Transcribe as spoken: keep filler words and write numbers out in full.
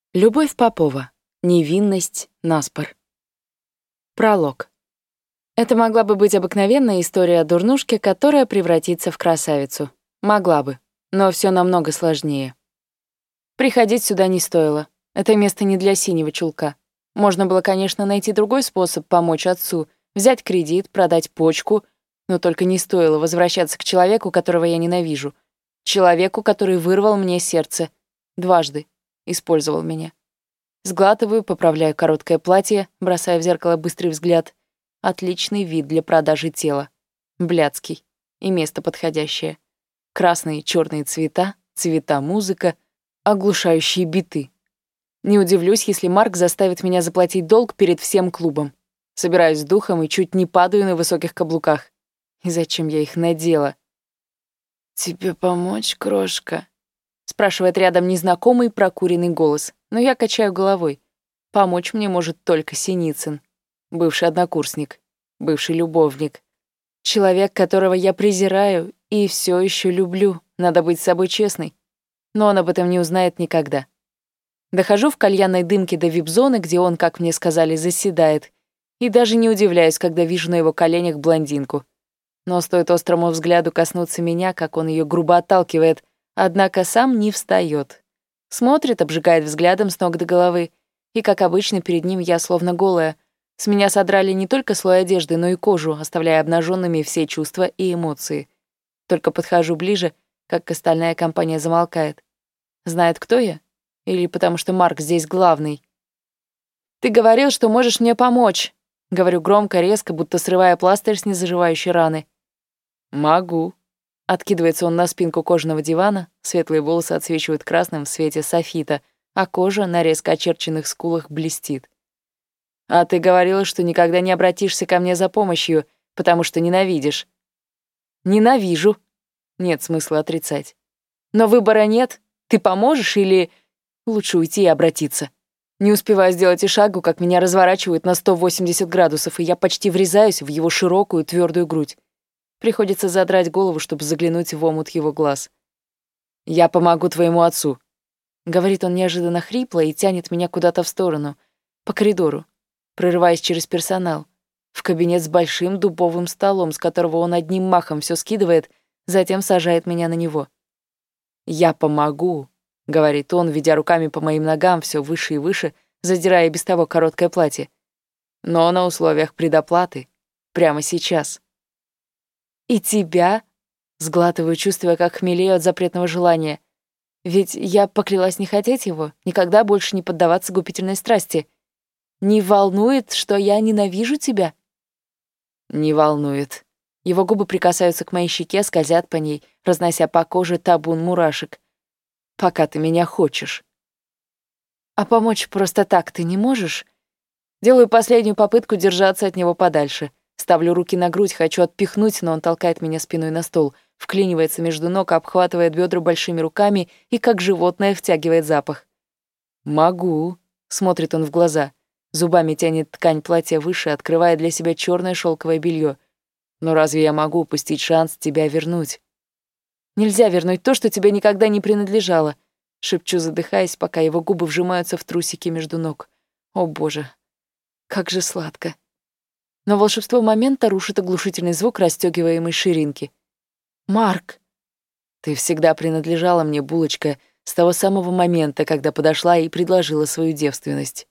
Любовь Попова. Невинность наспор. Пролог. Это могла бы быть обыкновенная история о дурнушке, которая превратится в красавицу. Могла бы, но все намного сложнее. Приходить сюда не стоило. Это место не для синего чулка. Можно было, конечно, найти другой способ помочь отцу, взять кредит, продать почку, но только не стоило возвращаться к человеку, которого я ненавижу. Человеку, который вырвал мне сердце. Дважды. Использовал меня. Сглатываю, поправляю короткое платье, бросая в зеркало быстрый взгляд. Отличный вид для продажи тела. Блядский. И место подходящее. Красные и черные цвета, цвета музыка, оглушающие биты. Не удивлюсь, если Марк заставит меня заплатить долг перед всем клубом. Собираюсь с духом и чуть не падаю на высоких каблуках. И зачем я их надела? «Тебе помочь, крошка?» Спрашивает рядом незнакомый прокуренный голос, но я качаю головой. Помочь мне может только Синицын. Бывший однокурсник, бывший любовник. Человек, которого я презираю и все еще люблю. Надо быть с собой честной. Но он об этом не узнает никогда. Дохожу в кальянной дымке до вип-зоны, где он, как мне сказали, заседает. И даже не удивляюсь, когда вижу на его коленях блондинку. Но стоит острому взгляду коснуться меня, как он ее грубо отталкивает, однако сам не встает. Смотрит, обжигает взглядом с ног до головы. И, как обычно, перед ним я словно голая. С меня содрали не только слой одежды, но и кожу, оставляя обнаженными все чувства и эмоции. Только подхожу ближе, как остальная компания замолкает. Знает, кто я? Или потому что Марк здесь главный? «Ты говорил, что можешь мне помочь», — говорю громко, резко, будто срывая пластырь с незаживающей раны. «Могу». Откидывается он на спинку кожаного дивана, светлые волосы отсвечивают красным в свете софита, а кожа на резко очерченных скулах блестит. «А ты говорила, что никогда не обратишься ко мне за помощью, потому что ненавидишь». «Ненавижу». Нет смысла отрицать. «Но выбора нет. Ты поможешь или...» Лучше уйти и обратиться. Не успеваю сделать и шагу, как меня разворачивают на сто восемьдесят градусов, и я почти врезаюсь в его широкую твердую грудь. Приходится задрать голову, чтобы заглянуть в омут его глаз. «Я помогу твоему отцу», — говорит он неожиданно хрипло и тянет меня куда-то в сторону, по коридору, прорываясь через персонал, в кабинет с большим дубовым столом, с которого он одним махом все скидывает, затем сажает меня на него. «Я помогу», — говорит он, ведя руками по моим ногам все выше и выше, задирая и без того короткое платье. «Но на условиях предоплаты. Прямо сейчас». «И тебя?» — сглатываю, чувствуя, как хмелею от запретного желания. Ведь я поклялась не хотеть его, никогда больше не поддаваться губительной страсти. «Не волнует, что я ненавижу тебя?» «Не волнует». Его губы прикасаются к моей щеке, скользят по ней, разнося по коже табун мурашек. «Пока ты меня хочешь». «А помочь просто так ты не можешь?» Делаю последнюю попытку держаться от него подальше. Ставлю руки на грудь, хочу отпихнуть, но он толкает меня спиной на стол, вклинивается между ног, обхватывает бедра большими руками и, как животное, втягивает запах. «Могу», — смотрит он в глаза. Зубами тянет ткань платья выше, открывая для себя черное шелковое белье. «Но разве я могу упустить шанс тебя вернуть?» «Нельзя вернуть то, что тебе никогда не принадлежало», — шепчу, задыхаясь, пока его губы вжимаются в трусики между ног. «О, боже, как же сладко». Но волшебство момента рушит оглушительный звук расстёгиваемой ширинки. «Марк!» «Ты всегда принадлежала мне, булочка, с того самого момента, когда подошла и предложила свою девственность».